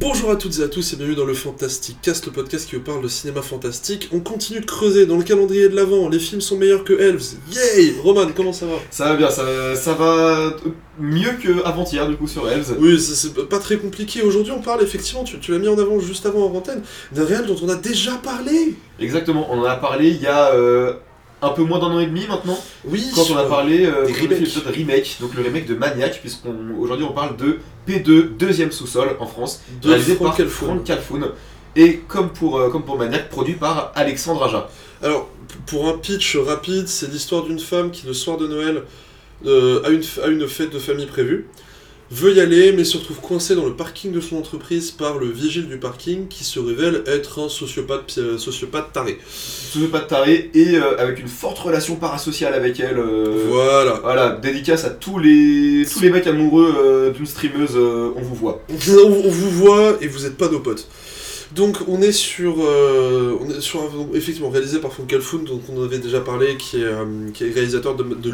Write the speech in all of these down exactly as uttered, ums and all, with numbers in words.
Bonjour à toutes et à tous et bienvenue dans le Fantastic Cast, le podcast qui vous parle de cinéma fantastique. On continue de creuser dans le calendrier de l'Avent, les films sont meilleurs que Elves. Yay! Roman, comment ça va? Ça va bien, ça, ça va mieux qu'avant-hier du coup sur Elves. Oui, c'est, c'est pas très compliqué. Aujourd'hui on parle effectivement, tu, tu l'as mis en avant juste avant en antenne, d'un réel dont on a déjà parlé. Exactement, on en a parlé il y a euh, un peu moins d'un an et demi maintenant. Oui, quand on a parlé euh, des remakes. de remake, donc le remake de Maniac, puisqu'aujourd'hui on, on parle de P deux, deuxième sous-sol en France, de réalisé Franck par Calfoun. Franck Calfoun, et comme pour, euh, comme pour Maniac, produit par Alexandre Aja. Alors, p- pour un pitch rapide, c'est l'histoire d'une femme qui, le soir de Noël, euh, a, une, f- a une fête de famille prévue, veut y aller, mais se retrouve coincée dans le parking de son entreprise par le vigile du parking qui se révèle être un sociopathe, pi- euh, sociopathe taré. Sociopathe taré et euh, avec une forte relation parasociale avec elle. euh, Voilà. Voilà, dédicace à tous les, tous les mecs amoureux euh, d'une streameuse, euh, on vous voit. On, on vous voit et vous n'êtes pas nos potes. Donc on est sur, euh, on est sur un, effectivement réalisé par Franck Calfoun, dont on avait déjà parlé, qui est, euh, qui est réalisateur de, de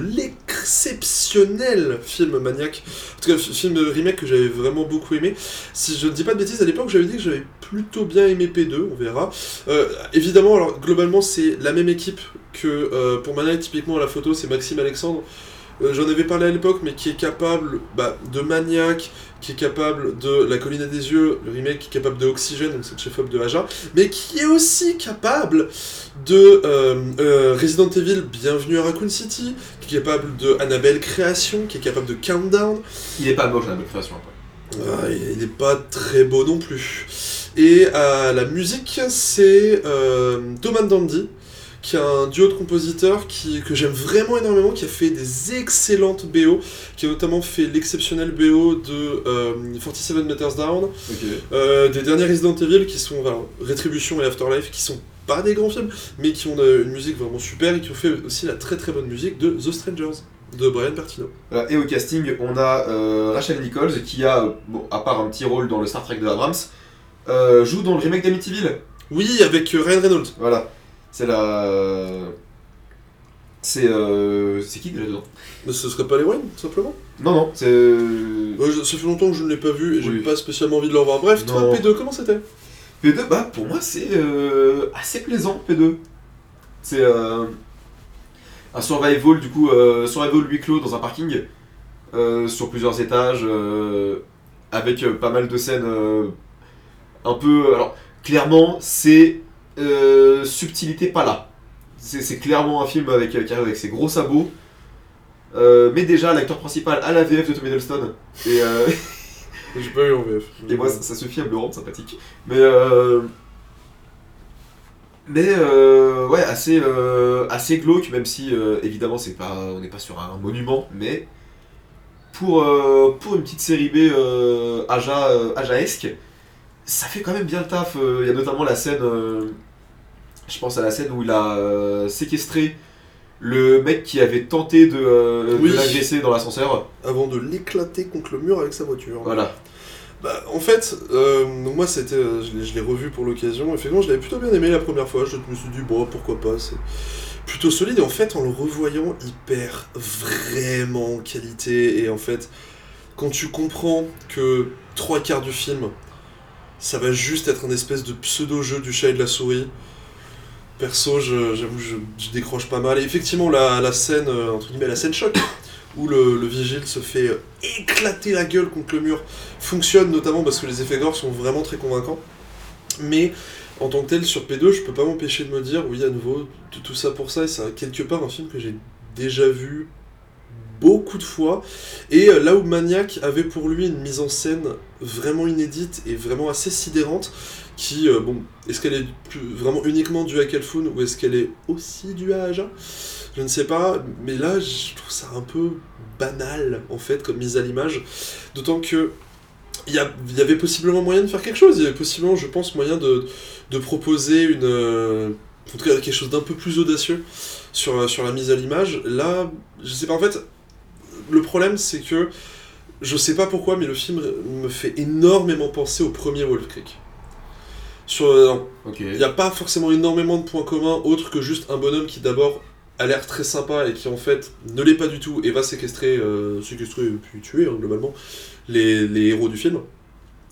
l'exceptionnel film Maniac. En tout cas, f- film remake que j'avais vraiment beaucoup aimé. Si je ne dis pas de bêtises, à l'époque j'avais dit que j'avais plutôt bien aimé P deux, on verra. Euh, évidemment, alors globalement c'est la même équipe que euh, pour Maniac, typiquement à la photo, c'est Maxime Alexandre. Euh, J'en avais parlé à l'époque, mais qui est capable bah, de Maniac, qui est capable de La Colline à des Yeux, le remake, qui est capable de Oxygène, donc c'est le chef-op de Aja, mais qui est aussi capable de euh, euh, Resident Evil, Bienvenue à Raccoon City, qui est capable de Annabelle Création, qui est capable de Countdown. Il est pas moche la bonne création après. Ah, il n'est pas très beau non plus. Et à la musique, c'est euh, Thomas Dandy, qui est un duo de compositeurs qui, que j'aime vraiment énormément, qui a fait des excellentes B O, qui a notamment fait l'exceptionnel B O de euh, quarante-sept Meters Down, Ok. euh, des derniers Resident Evil qui sont voilà, Rétribution et Afterlife, qui sont pas des grands films, mais qui ont euh, une musique vraiment super et qui ont fait aussi la très très bonne musique de The Strangers, de Brian Bertino. Voilà, et au casting, on a euh, Rachel Nichols qui a, euh, bon, à part un petit rôle dans le Star Trek de Abrams, euh, joue dans le remake d'Amityville. Oui, avec euh, Ryan Reynolds. Voilà, c'est la. C'est. Euh... C'est qui déjà dedans? Mais ce serait pas les Wayne, tout simplement. Non, non, c'est. euh, Ouais, je- ça fait longtemps que je ne l'ai pas vu et j'ai Oui. pas spécialement envie de le revoir. Bref, toi, Non. P deux, comment c'était? P deux, bah pour moi c'est euh, assez plaisant P deux. C'est euh, un survival du coup, euh, survival huis clos dans un parking, euh, sur plusieurs étages, euh, avec euh, pas mal de scènes euh, un peu... Alors clairement c'est euh, subtilité pas là. C'est, c'est clairement un film avec, qui arrive avec ses gros sabots. Euh, mais déjà l'acteur principal a la V F de Tom Hiddleston. Et... Euh, J'ai pas eu en V F. Et moi, ça, ça suffit à me le rendre sympathique. Mais, euh... Mais, euh... ouais, assez, euh... assez glauque, même si, euh, évidemment, c'est pas... on n'est pas sur un monument, mais... Pour, euh... pour une petite série B euh... Aja, euh... Ajaesque, ça fait quand même bien le taf. Il y a notamment la scène... euh, Je pense à la scène où il a euh, séquestré le mec qui avait tenté de, euh, Oui. de l'agresser dans l'ascenseur. Avant de l'éclater contre le mur avec sa voiture. Voilà. Bah, en fait, euh, donc moi, c'était, euh, je l'ai, je l'ai revu pour l'occasion. Effectivement, je l'avais plutôt bien aimé la première fois. Je me suis dit, bon, pourquoi pas, c'est plutôt solide. Et en fait, en le revoyant, il perd vraiment en qualité. Et en fait, quand tu comprends que trois quarts du film, ça va juste être un espèce de pseudo-jeu du chat et de la souris. Perso, je- j'avoue, je, je décroche pas mal. Et effectivement, la, la scène, euh, entre guillemets, la scène choc, où le, le vigile se fait euh, éclater la gueule contre le mur, fonctionne notamment parce que les effets gore sont vraiment très convaincants. Mais en tant que tel, sur P deux, je peux pas m'empêcher de me dire, oui, à nouveau, tout, tout ça pour ça, et c'est quelque part un film que j'ai déjà vu beaucoup de fois. Et euh, là où Maniac avait pour lui une mise en scène vraiment inédite et vraiment assez sidérante, qui, euh, bon, est-ce qu'elle est plus- vraiment uniquement due à Calfoun ou est-ce qu'elle est aussi due à Aja? Je ne sais pas, mais là, je trouve ça un peu banal, en fait, comme mise à l'image. D'autant que il y, a- il y avait possiblement moyen de faire quelque chose. Il y avait possiblement, je pense, moyen de, de proposer une... euh, en tout cas, quelque chose d'un peu plus audacieux sur, euh, sur la mise à l'image. Là, je sais pas, en fait, le problème, c'est que je sais pas pourquoi, mais le film me fait énormément penser au premier Wolf Creek. Sur, euh, Ok. il n'y a pas forcément énormément de points communs autres que juste un bonhomme qui d'abord a l'air très sympa et qui en fait ne l'est pas du tout et va séquestrer, euh, séquestrer et puis tuer hein, globalement les, les héros du film.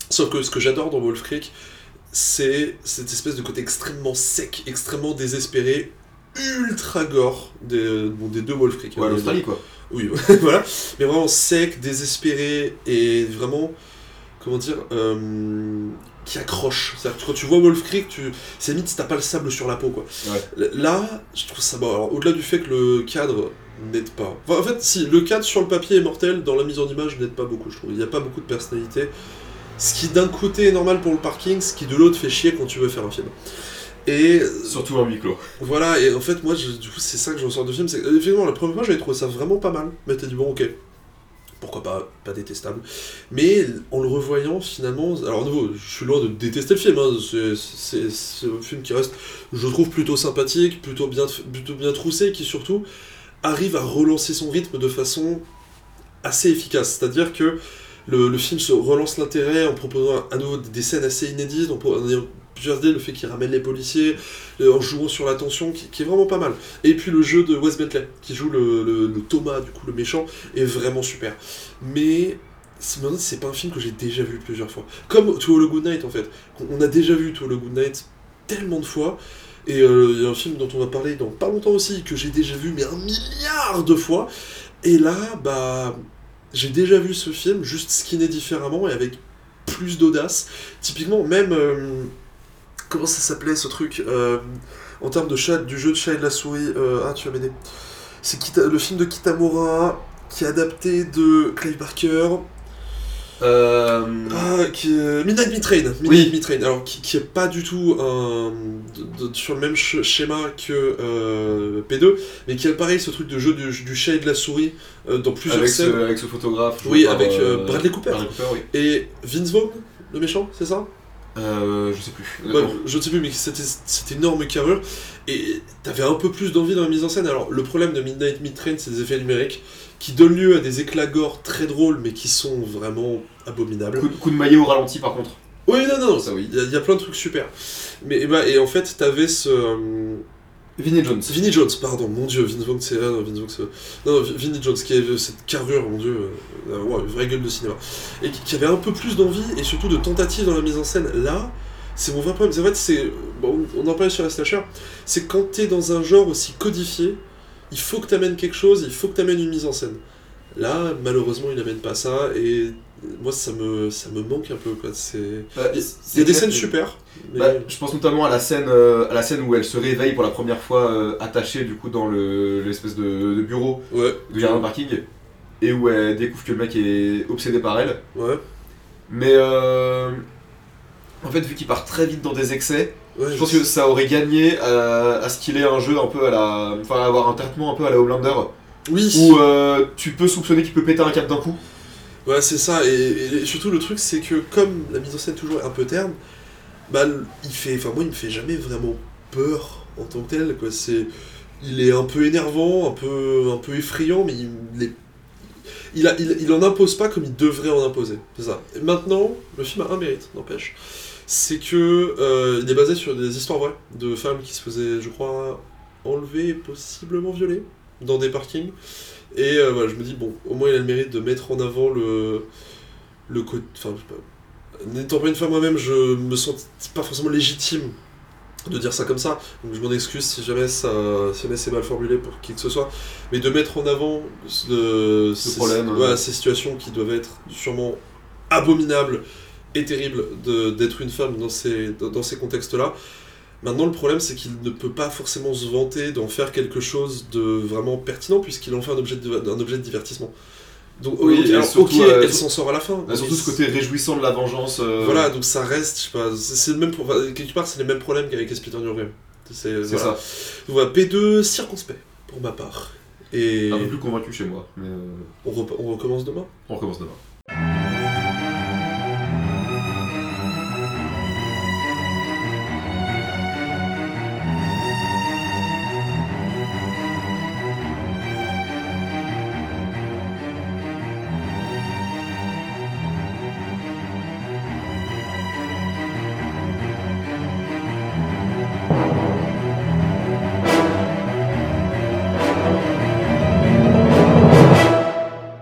Sauf que ce que j'adore dans Wolf Creek, c'est cette espèce de côté extrêmement sec, extrêmement désespéré, ultra gore des, bon, des deux Wolf Creek. Ouais, l'Australie quoi. Oui, voilà. Mais vraiment sec, désespéré, et vraiment, comment dire, euh, qui accroche. C'est-à-dire que quand tu vois Wolf Creek, tu... c'est limite si t'as pas le sable sur la peau, quoi. Ouais. Là, je trouve ça bon. Alors, au-delà du fait que le cadre n'aide pas. Enfin, en fait, si, le cadre sur le papier est mortel, dans la mise en image n'aide pas beaucoup, je trouve. Il n'y a pas beaucoup de personnalité. Ce qui d'un côté est normal pour le parking, ce qui de l'autre fait chier quand tu veux faire un film. Et surtout en huis clos. Voilà, et en fait, moi, je, du coup, c'est ça que je ressors de film. C'est que, effectivement, la première fois, j'avais trouvé ça vraiment pas mal. Mais t'as dit, bon, ok, pourquoi pas, pas détestable. Mais en le revoyant, finalement, alors, de nouveau, je suis loin de détester le film. Hein, c'est, c'est, c'est un film qui reste, je trouve, plutôt sympathique, plutôt bien, plutôt bien troussé, qui surtout arrive à relancer son rythme de façon assez efficace. C'est-à-dire que le, le film se relance l'intérêt en proposant à nouveau des scènes assez inédites, en, en ayant plusieurs idées, le fait qu'il ramène les policiers, en jouant sur la tension, qui, qui est vraiment pas mal. Et puis le jeu de Wes Bentley, qui joue le, le, le Thomas, du coup, le méchant, est vraiment super. Mais c'est pas un film que j'ai déjà vu plusieurs fois. Comme To All a Good Night, en fait. On a déjà vu To All a Good Night tellement de fois. Et il euh, y a un film dont on va parler dans pas longtemps aussi, que j'ai déjà vu, mais un milliard de fois. Et là, bah... j'ai déjà vu ce film, juste skinné différemment et avec plus d'audace. Typiquement, même... Euh, comment ça s'appelait ce truc euh, en termes de chat, du jeu de chat et de la souris. Euh, ah, tu vas m'aider. C'est Kita, le film de Kitamura, qui est adapté de Clive Barker. Euh... Ah, qui est... Midnight Meat Train. Midnight Oui. Meat Train. Alors, qui, qui est pas du tout un, de, de, sur le même ch- schéma que euh, P deux, mais qui a pareil ce truc de jeu du, du chat et de la souris euh, dans plusieurs avec scènes. Ce, avec ce photographe. Oui, par, avec euh, euh, Bradley Cooper. Bradley Cooper, oui. Et Vince Vaughn, le méchant, c'est ça? Euh, je sais plus. Ouais, je ne sais plus, mais c'était cette énorme carrure, et t'avais un peu plus d'envie dans la mise en scène. Alors, le problème de Midnight Meat Train, c'est des effets numériques qui donnent lieu à des éclats gore très drôles, mais qui sont vraiment abominables. Coup, coup de maillet au ralenti, par contre. Oui, non, non, Ça, oui. il y, y a plein de trucs super. Mais, et, bah, et en fait, t'avais ce... Euh... Vinnie Jones. Vinnie Jones, pardon, mon dieu, Vince Vaughn, c'est... Ah, non, Vince Vaughn, c'est... Non, non, Vinnie Jones, qui avait cette carrure, mon dieu, euh, ouais, une vraie gueule de cinéma. Et qui, qui avait un peu plus d'envie, et surtout de tentative dans la mise en scène. Là, c'est mon vrai problème. En fait, c'est... Bon, on en parlait sur la Slasher, c'est quand t'es dans un genre aussi codifié, il faut que t'amènes quelque chose, il faut que t'amènes une mise en scène. Là, malheureusement, il n'amène pas ça, et moi, ça me, ça me manque un peu, quoi. C'est... Bah, il y a des scènes super, mais... Bah, je pense notamment à la scène, euh, à la scène où elle se réveille pour la première fois euh, attachée du coup dans le, l'espèce de, de bureau ouais. de jardin de parking, et où elle découvre que le mec est obsédé par elle. Ouais. Mais euh, en fait, vu qu'il part très vite dans des excès, Ouais, je pense que ça aurait gagné à, à ce qu'il ait un jeu un peu à la... Enfin, avoir un traitement un peu à la Homelander. Oui. Où euh, tu peux soupçonner qu'il peut péter un câble d'un coup. Ouais, c'est ça, et, et surtout le truc, c'est que comme la mise en scène toujours est un peu terne, bah, il fait... Enfin, moi, il me fait jamais vraiment peur en tant que tel, quoi. C'est... Il est un peu énervant, un peu, un peu effrayant, mais il est... Il, a, il, il en impose pas comme il devrait en imposer, c'est ça. Et maintenant, le film a un mérite, n'empêche. C'est que euh, il est basé sur des histoires vraies de femmes qui se faisaient, je crois, enlever et possiblement violer dans des parkings. Et euh, voilà, je me dis, bon, au moins il a le mérite de mettre en avant le... le côté... Enfin, je sais pas... N'étant pas une femme moi-même, je me sens pas forcément légitime de dire ça comme ça, donc je m'en excuse si jamais, ça, si jamais c'est mal formulé pour qui que ce soit, mais de mettre en avant le, ce ces, problème, ouais, hein. ces situations qui doivent être sûrement abominables et terribles de, d'être une femme dans ces, dans, dans ces contextes-là. Maintenant, le problème, c'est qu'il ne peut pas forcément se vanter d'en faire quelque chose de vraiment pertinent, puisqu'il en fait un objet de, un objet de divertissement. Donc, Oui, ok, alors, surtout, ok, euh, elle s'en sort à la fin. Bah, surtout ce côté réjouissant de la vengeance. Euh... Voilà, donc ça reste, je sais pas, c'est, c'est le même, enfin, quelque part, c'est les mêmes problèmes qu'avec Peter Nurgrim. C'est, c'est voilà. ça. Donc voilà, P deux, circonspect, pour ma part. Et Un peu plus convaincu chez moi, mais euh... on, re- on recommence demain. on recommence demain.